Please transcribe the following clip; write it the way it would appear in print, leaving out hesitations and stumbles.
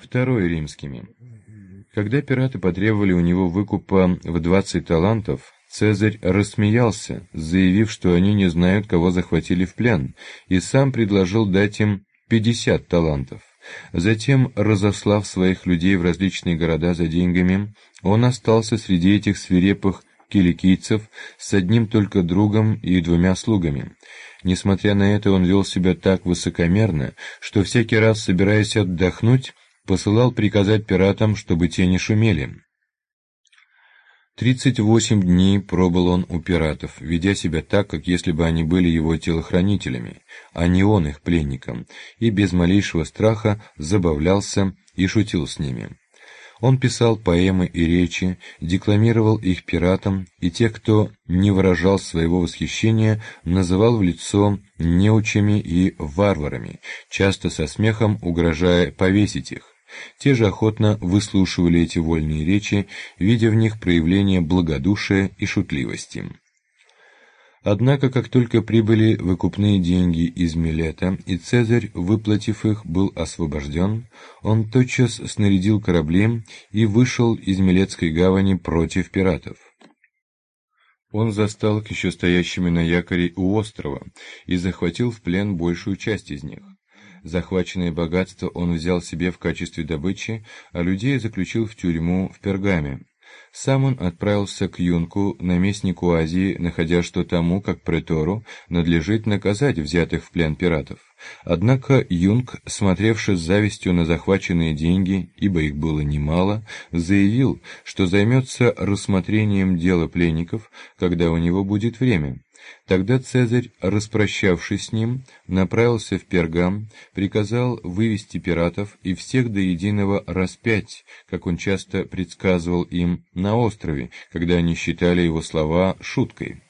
Второй римскими. Когда пираты потребовали у него выкупа в 20 талантов, Цезарь рассмеялся, заявив, что они не знают, кого захватили в плен, и сам предложил дать им 50 талантов. Затем, разослав своих людей в различные города за деньгами, он остался среди этих свирепых киликийцев с одним только другом и 2 слугами. Несмотря на это, он вел себя так высокомерно, что всякий раз, собираясь отдохнуть, посылал приказать пиратам, чтобы те не шумели. 38 дней пробыл он у пиратов, ведя себя так, как если бы они были его телохранителями, а не он их пленником, и без малейшего страха забавлялся и шутил с ними. Он писал поэмы и речи, декламировал их пиратам, и тех, кто не выражал своего восхищения, называл в лицо неучами и варварами, часто со смехом угрожая повесить их. Те же охотно выслушивали эти вольные речи, видя в них проявление благодушия и шутливости. Однако, как только прибыли выкупные деньги из Милета, и Цезарь, выплатив их, был освобожден, он тотчас снарядил корабли и вышел из Милетской гавани против пиратов. Он застал их еще стоящими на якоре у острова и захватил в плен большую часть из них. Захваченное богатство он взял себе в качестве добычи, а людей заключил в тюрьму в Пергаме. Сам он отправился к Юнку, наместнику Азии, находя, что тому, как претору, надлежит наказать взятых в плен пиратов. Однако Юнк, смотревший с завистью на захваченные деньги, ибо их было немало, заявил, что займется рассмотрением дела пленников, когда у него будет время. Тогда Цезарь, распрощавшись с ним, направился в Пергам, приказал вывести пиратов и всех до единого распять, как он часто предсказывал им на острове, когда они считали его слова шуткой.